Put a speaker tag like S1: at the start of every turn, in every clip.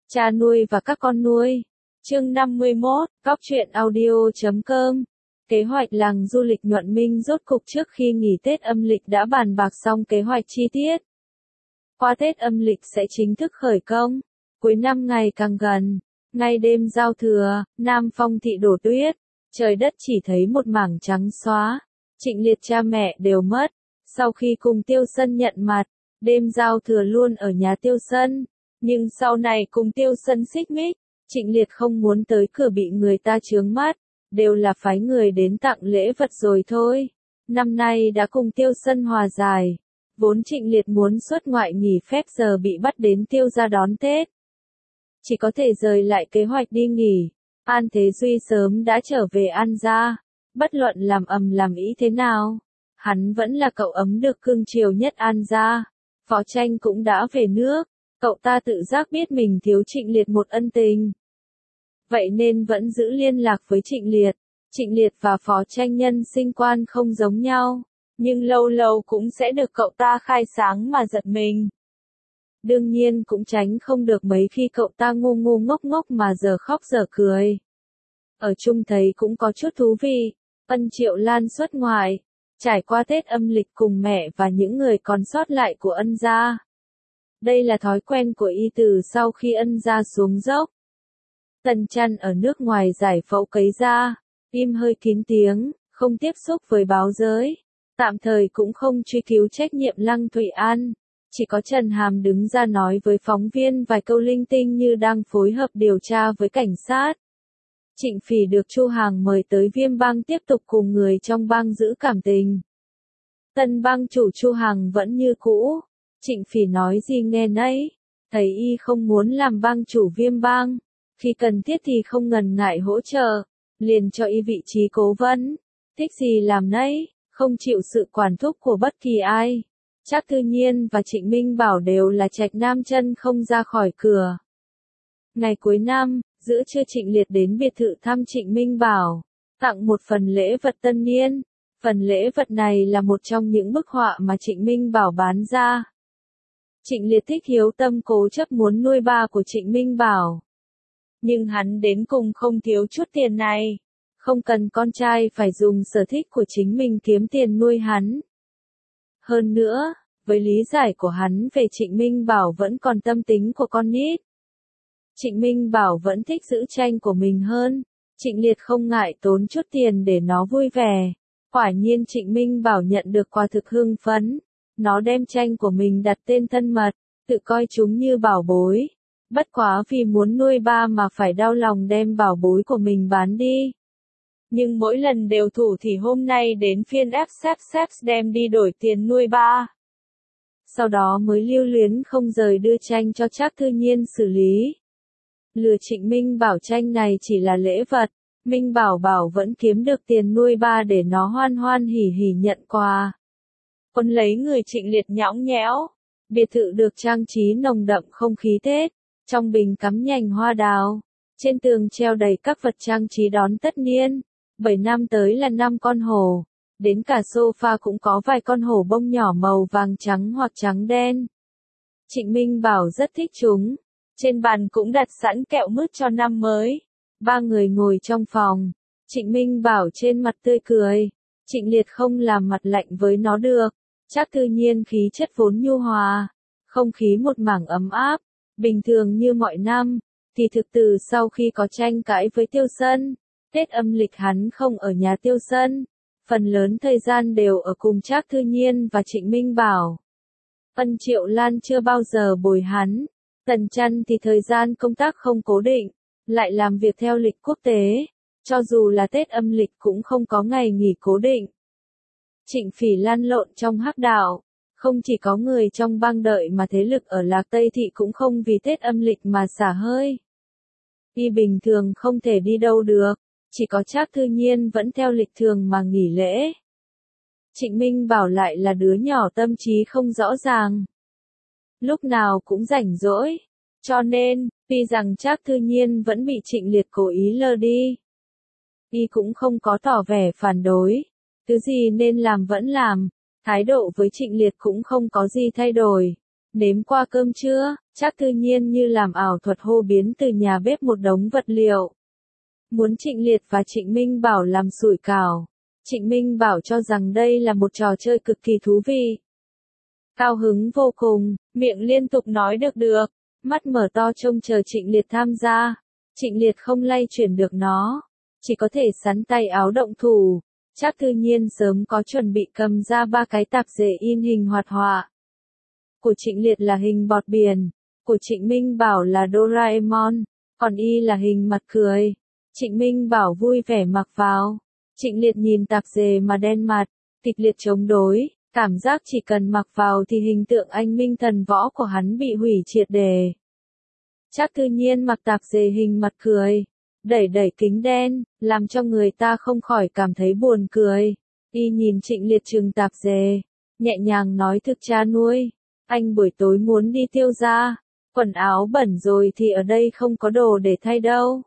S1: Cha nuôi và các con nuôi. Chương 51, Cóc truyện audio.com. Kế hoạch làng du lịch Nhuận Minh rốt cục trước khi nghỉ Tết âm lịch đã bàn bạc xong kế hoạch chi tiết. Qua Tết âm lịch sẽ chính thức khởi công. Cuối năm ngày càng gần, ngay đêm giao thừa, Nam Phong thị đổ tuyết, trời đất chỉ thấy một mảng trắng xóa. Trịnh Liệt cha mẹ đều mất. Sau khi cùng Tiêu Sân nhận mặt, đêm giao thừa luôn ở nhà Tiêu Sân. Nhưng sau này cùng Tiêu Sân xích mích, Trịnh Liệt không muốn tới cửa bị người ta chướng mắt, đều là phái người đến tặng lễ vật rồi thôi. Năm nay đã cùng Tiêu Sân hòa giải, vốn Trịnh Liệt muốn xuất ngoại nghỉ phép giờ bị bắt đến Tiêu gia đón Tết. Chỉ có thể rời lại kế hoạch đi nghỉ. An Thế Duy sớm đã trở về An gia, bất luận làm ầm làm ĩ thế nào, hắn vẫn là cậu ấm được cưng chiều nhất An gia. Phó Tranh cũng đã về nước, cậu ta tự giác biết mình thiếu Trịnh Liệt một ân tình. Vậy nên vẫn giữ liên lạc với Trịnh Liệt. Trịnh Liệt và Phó Tranh nhân sinh quan không giống nhau, nhưng lâu lâu cũng sẽ được cậu ta khai sáng mà giật mình. Đương nhiên cũng tránh không được mấy khi cậu ta ngu ngu ngốc ngốc mà giờ khóc giờ cười. Ở chung thấy cũng có chút thú vị. Ân Triệu Lan xuất ngoại, trải qua Tết âm lịch cùng mẹ và những người còn sót lại của Ân gia. Đây là thói quen của y từ sau khi Ân gia xuống dốc. Tần Chăn ở nước ngoài giải phẫu cấy da, im hơi kín tiếng, không tiếp xúc với báo giới. Tạm thời cũng không truy cứu trách nhiệm Lăng Thụy An. Chỉ có Trần Hàm đứng ra nói với phóng viên vài câu linh tinh như đang phối hợp điều tra với cảnh sát. Trịnh Phỉ được Chu Hàng mời tới Viêm Bang tiếp tục cùng người trong bang giữ cảm tình. Tân bang chủ Chu Hàng vẫn như cũ. Trịnh Phỉ nói gì nghe nấy. Thấy y không muốn làm bang chủ Viêm Bang, khi cần thiết thì không ngần ngại hỗ trợ, liền cho y vị trí cố vấn. Thích gì làm nấy, không chịu sự quản thúc của bất kỳ ai. Trác Thư Nhiên và Trịnh Minh Bảo đều là trạch nam chân không ra khỏi cửa. Ngày cuối năm, giữa trưa Trịnh Liệt đến biệt thự thăm Trịnh Minh Bảo, tặng một phần lễ vật tân niên. Phần lễ vật này là một trong những bức họa mà Trịnh Minh Bảo bán ra. Trịnh Liệt thích hiếu tâm cố chấp muốn nuôi ba của Trịnh Minh Bảo. Nhưng hắn đến cùng không thiếu chút tiền này. Không cần con trai phải dùng sở thích của chính mình kiếm tiền nuôi hắn. Hơn nữa, với lý giải của hắn về Trịnh Minh Bảo vẫn còn tâm tính của con nít. Trịnh Minh Bảo vẫn thích giữ tranh của mình hơn. Trịnh Liệt không ngại tốn chút tiền để nó vui vẻ. Quả nhiên Trịnh Minh Bảo nhận được quà thực hưng phấn. Nó đem tranh của mình đặt tên thân mật, tự coi chúng như bảo bối. Bất quá vì muốn nuôi ba mà phải đau lòng đem bảo bối của mình bán đi. Nhưng mỗi lần đều thủ thì hôm nay đến phiên ép đem đi đổi tiền nuôi ba. Sau đó mới lưu luyến không rời đưa tranh cho Trác Thư Nhiên xử lý. Lừa Trịnh Minh Bảo tranh này chỉ là lễ vật, Minh Bảo bảo vẫn kiếm được tiền nuôi ba để nó hoan hoan hỉ hỉ nhận quà. Quân lấy người Trịnh Liệt nhõng nhẽo. Biệt thự được trang trí nồng đậm không khí Tết, trong bình cắm nhành hoa đào, trên tường treo đầy các vật trang trí đón tất niên. 7 năm tới là năm con hổ, đến cả sofa cũng có vài con hổ bông nhỏ màu vàng trắng hoặc trắng đen. Trịnh Minh Bảo rất thích chúng. Trên bàn cũng đặt sẵn kẹo mứt cho năm mới. Ba người ngồi trong phòng. Trịnh Minh Bảo trên mặt tươi cười. Trịnh Liệt không làm mặt lạnh với nó được. Trác Thư Nhiên khí chất vốn nhu hòa, không khí một mảng ấm áp, bình thường như mọi năm. Thì thực từ sau khi có tranh cãi với Tiêu Sân, Tết âm lịch hắn không ở nhà Tiêu Sân, phần lớn thời gian đều ở cùng Trác Thư Nhiên và Trịnh Minh Bảo. Ân Triệu Lan chưa bao giờ bồi hắn. Tần Chăn thì thời gian công tác không cố định, lại làm việc theo lịch quốc tế, cho dù là Tết âm lịch cũng không có ngày nghỉ cố định. Trịnh Phỉ lăn lộn trong hắc đạo, không chỉ có người trong bang đợi mà thế lực ở Lạc Tây Thị cũng không vì Tết âm lịch mà xả hơi. Y bình thường không thể đi đâu được, chỉ có Trác Thư Nhiên vẫn theo lịch thường mà nghỉ lễ. Trịnh Minh Bảo lại là đứa nhỏ tâm trí không rõ ràng. Lúc nào cũng rảnh rỗi, cho nên, tuy rằng Trác Thư Nhiên vẫn bị Trịnh Liệt cố ý lơ đi. Y cũng không có tỏ vẻ phản đối, thứ gì nên làm vẫn làm, thái độ với Trịnh Liệt cũng không có gì thay đổi. Nếm qua cơm chưa? Trác Thư Nhiên như làm ảo thuật hô biến từ nhà bếp một đống vật liệu. Muốn Trịnh Liệt và Trịnh Minh Bảo làm sủi cảo. Trịnh Minh Bảo cho rằng đây là một trò chơi cực kỳ thú vị. Cao hứng vô cùng, miệng liên tục nói được, mắt mở to trông chờ Trịnh Liệt tham gia. Trịnh Liệt không lay chuyển được nó, chỉ có thể sắn tay áo động thủ. Trác Thư Nhiên sớm có chuẩn bị cầm ra 3 cái tạp dề in hình hoạt họa. Của Trịnh Liệt là hình bọt biển, của Trịnh Minh Bảo là Doraemon, còn y là hình mặt cười. Trịnh Minh Bảo vui vẻ mặc vào. Trịnh Liệt nhìn tạp dề mà đen mặt, kịch liệt chống đối, cảm giác chỉ cần mặc vào thì hình tượng anh minh thần võ của hắn bị hủy triệt để. Trác Thư Nhiên mặc tạp dề hình mặt cười, đẩy kính đen, làm cho người ta không khỏi cảm thấy buồn cười. Y nhìn Trịnh Liệt trừng tạp dề, nhẹ nhàng nói thực cha nuôi, anh buổi tối muốn đi tiêu gia, quần áo bẩn rồi thì ở đây không có đồ để thay đâu.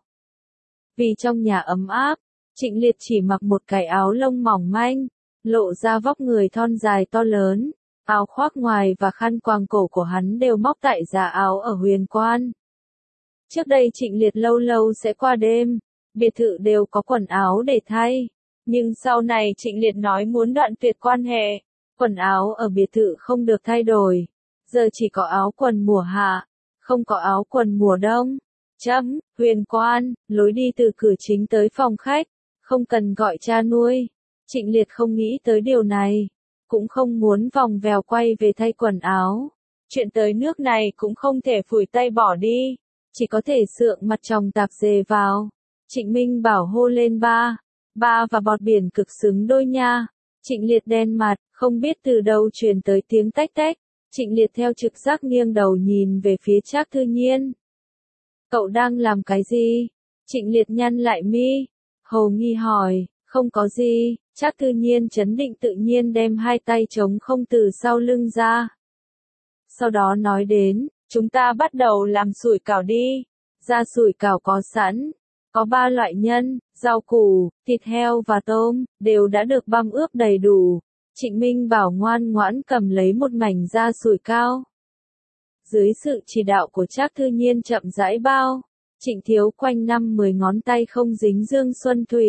S1: Vì trong nhà ấm áp, Trịnh Liệt chỉ mặc một cái áo lông mỏng manh, lộ ra vóc người thon dài to lớn, áo khoác ngoài và khăn quàng cổ của hắn đều móc tại giá áo ở Huyền Quan. Trước đây Trịnh Liệt lâu lâu sẽ qua đêm, biệt thự đều có quần áo để thay, nhưng sau này Trịnh Liệt nói muốn đoạn tuyệt quan hệ, quần áo ở biệt thự không được thay đổi, giờ chỉ có áo quần mùa hạ, không có áo quần mùa đông. Huyền Quan, lối đi từ cửa chính tới phòng khách, không cần gọi cha nuôi. Trịnh Liệt không nghĩ tới điều này, cũng không muốn vòng vèo quay về thay quần áo. Chuyện tới nước này cũng không thể phủi tay bỏ đi, chỉ có thể sượng mặt chồng tạp dề vào. Trịnh Minh Bảo hô lên ba và bọt biển cực xứng đôi nha. Trịnh Liệt đen mặt, không biết từ đâu truyền tới tiếng tách tách. Trịnh Liệt theo trực giác nghiêng đầu nhìn về phía Trác Thư Nhiên. Cậu đang làm cái gì? Trịnh Liệt nhăn lại mi, hồ nghi hỏi, không có gì. Trác Thư Nhiên trấn định tự nhiên đem 2 tay trống không từ sau lưng ra. Sau đó nói đến, chúng ta bắt đầu làm sủi cảo đi. Ra sủi cảo có sẵn, có 3 loại nhân, rau củ, thịt heo và tôm, đều đã được băm ướp đầy đủ. Trịnh Minh Bảo ngoan ngoãn cầm lấy một mảnh da sủi cảo. Dưới sự chỉ đạo của Trác Thư Nhiên chậm rãi bao, Trịnh Thiếu quanh năm 10 ngón tay không dính dương xuân thủy.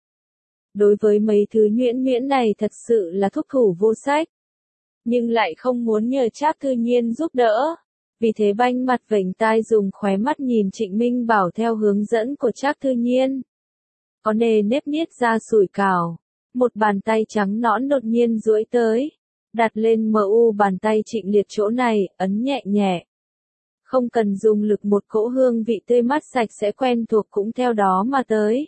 S1: Đối với mấy thứ nhuyễn nhuyễn này thật sự là thúc thủ vô sách. Nhưng lại không muốn nhờ Trác Thư Nhiên giúp đỡ. Vì thế banh mặt vểnh tai dùng khóe mắt nhìn Trịnh Minh Bảo theo hướng dẫn của Trác Thư Nhiên. Có nề nếp niết ra sủi cảo. Một bàn tay trắng nõn đột nhiên duỗi tới. Đặt lên mu bàn tay Trịnh Liệt chỗ này, ấn nhẹ nhẹ. Không cần dùng lực, một cỗ hương vị tươi mát sạch sẽ quen thuộc cũng theo đó mà tới.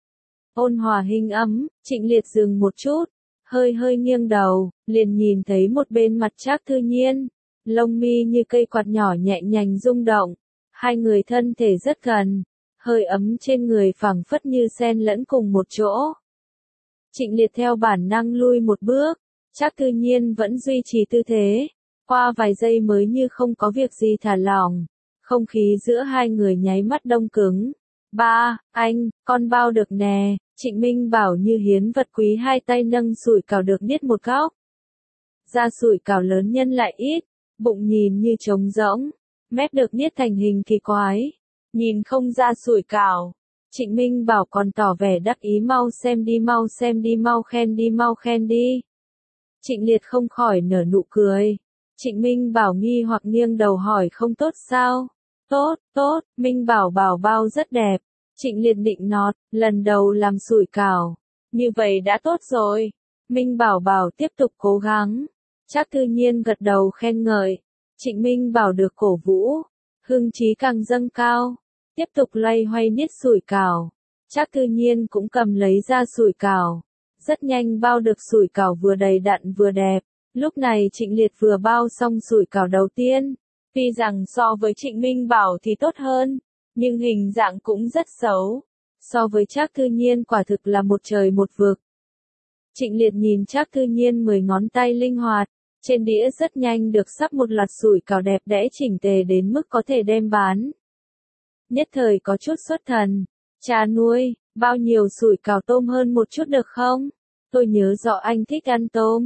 S1: Ôn hòa hình ấm, Trịnh Liệt dừng một chút, hơi nghiêng đầu, liền nhìn thấy một bên mặt Trác Thư Nhiên, lông mi như cây quạt nhỏ nhẹ nhàng rung động, 2 người thân thể rất gần, hơi ấm trên người phảng phất như xen lẫn cùng một chỗ. Trịnh Liệt theo bản năng lui một bước, Trác Thư Nhiên vẫn duy trì tư thế, qua vài giây mới như không có việc gì thả lỏng, không khí giữa 2 người nháy mắt đông cứng. Ba, anh, con bao được nè. Trịnh Minh Bảo như hiến vật quý 2 tay nâng sủi cảo được niết một góc. Da sủi cảo lớn nhân lại ít, bụng nhìn như trống rỗng, mép được niết thành hình kỳ quái, nhìn không ra sủi cảo. Trịnh Minh Bảo còn tỏ vẻ đắc ý, mau xem đi, mau khen đi. Trịnh Liệt không khỏi nở nụ cười. Trịnh Minh Bảo nghi hoặc nghiêng đầu hỏi, không tốt sao? Tốt, Minh Bảo bao rất đẹp. Trịnh Liệt định nọt, lần đầu làm sủi cảo. Như vậy đã tốt rồi. Minh Bảo tiếp tục cố gắng. Trác Thư Nhiên gật đầu khen ngợi. Trịnh Minh Bảo được cổ vũ, hưng trí càng dâng cao. Tiếp tục loay hoay niết sủi cảo. Trác Thư Nhiên cũng cầm lấy ra sủi cảo. Rất nhanh bao được sủi cảo vừa đầy đặn vừa đẹp. Lúc này Trịnh Liệt vừa bao xong sủi cảo đầu tiên. Tuy rằng so với Trịnh Minh Bảo thì tốt hơn, nhưng hình dạng cũng rất xấu. So với Trác Thư Nhiên quả thực là một trời một vực. Trịnh Liệt nhìn Trác Thư Nhiên 10 ngón tay linh hoạt, trên đĩa rất nhanh được sắp một loạt sủi cảo đẹp đẽ chỉnh tề đến mức có thể đem bán. Nhất thời có chút xuất thần. Cha nuôi, bao nhiêu sủi cảo tôm hơn một chút được không? Tôi nhớ rõ anh thích ăn tôm.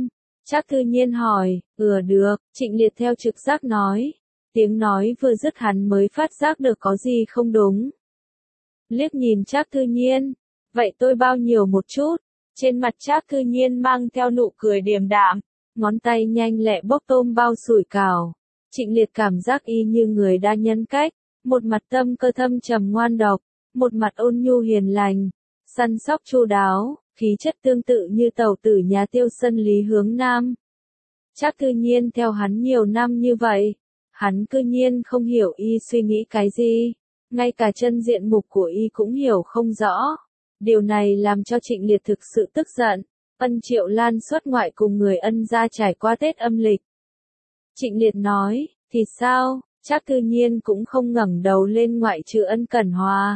S1: Trác Thư Nhiên hỏi, được, Trịnh Liệt theo trực giác nói. Tiếng nói vừa dứt hắn mới phát giác được có gì không đúng. Liếc nhìn Trác Thư Nhiên, vậy tôi bao nhiêu một chút. Trên mặt Trác Thư Nhiên mang theo nụ cười điềm đạm, ngón tay nhanh lẹ bốc tôm bao sủi cảo. Trịnh Liệt cảm giác y như người đa nhân cách, một mặt tâm cơ thâm trầm ngoan độc, một mặt ôn nhu hiền lành, săn sóc chu đáo, khí chất tương tự như tẩu tử nhà Tiêu Sân Lý Hướng Nam. Trác Thư Nhiên theo hắn nhiều năm như vậy, hắn cư nhiên không hiểu y suy nghĩ cái gì, ngay cả chân diện mục của y cũng hiểu không rõ. Điều này làm cho Trịnh Liệt thực sự tức giận. Ân Triệu Lan xuất ngoại cùng người Ân gia trải qua Tết âm lịch. Trịnh Liệt nói, thì sao? Trác Thư Nhiên cũng không ngẩng đầu lên ngoại trừ Ân Cẩn Hòa.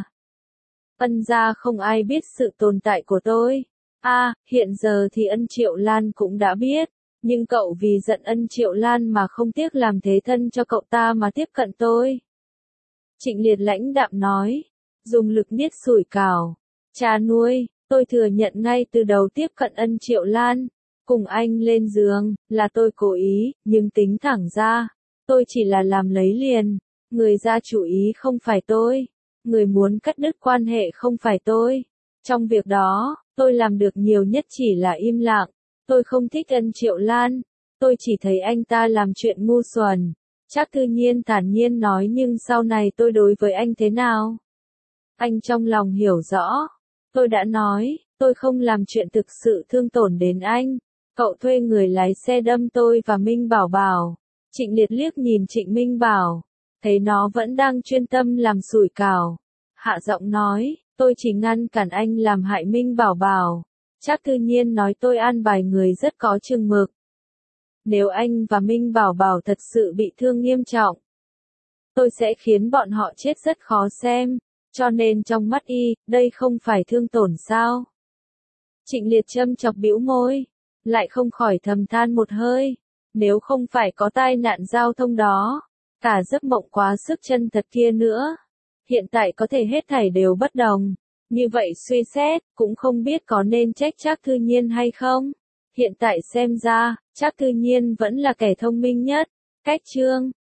S1: Ân gia không ai biết sự tồn tại của tôi. Hiện giờ thì Ân Triệu Lan cũng đã biết, nhưng cậu vì giận Ân Triệu Lan mà không tiếc làm thế thân cho cậu ta mà tiếp cận tôi. Trịnh Liệt lãnh đạm nói, dùng lực niết sủi cảo. Cha nuôi, tôi thừa nhận ngay từ đầu tiếp cận Ân Triệu Lan, cùng anh lên giường, là tôi cố ý, nhưng tính thẳng ra, tôi chỉ là làm lấy liền, người ra chủ ý không phải tôi, người muốn cắt đứt quan hệ không phải tôi. Trong việc đó, tôi làm được nhiều nhất chỉ là im lặng, tôi không thích Ân Triệu Lan, tôi chỉ thấy anh ta làm chuyện ngu xuẩn. Trác Thư Nhiên thản nhiên nói, nhưng sau này tôi đối với anh thế nào? Anh trong lòng hiểu rõ. Tôi đã nói, tôi không làm chuyện thực sự thương tổn đến anh. Cậu thuê người lái xe đâm tôi và Minh Bảo Bảo. Trịnh Liệt liếc nhìn Trịnh Minh Bảo, thấy nó vẫn đang chuyên tâm làm sủi cảo. Hạ giọng nói, tôi chỉ ngăn cản anh làm hại Minh Bảo Bảo. Trác Thư Nhiên nói, tôi an bài người rất có chừng mực. Nếu anh và Minh Bảo Bảo thật sự bị thương nghiêm trọng, tôi sẽ khiến bọn họ chết rất khó xem. Cho nên trong mắt y, đây không phải thương tổn sao? Trịnh Liệt châm chọc bĩu môi, lại không khỏi thầm than một hơi. Nếu không phải có tai nạn giao thông đó, cả giấc mộng quá sức chân thật kia nữa, hiện tại có thể hết thảy đều bất đồng. Như vậy suy xét, cũng không biết có nên trách Trác Thư Nhiên hay không. Hiện tại xem ra, Trác Thư Nhiên vẫn là kẻ thông minh nhất. Cách chương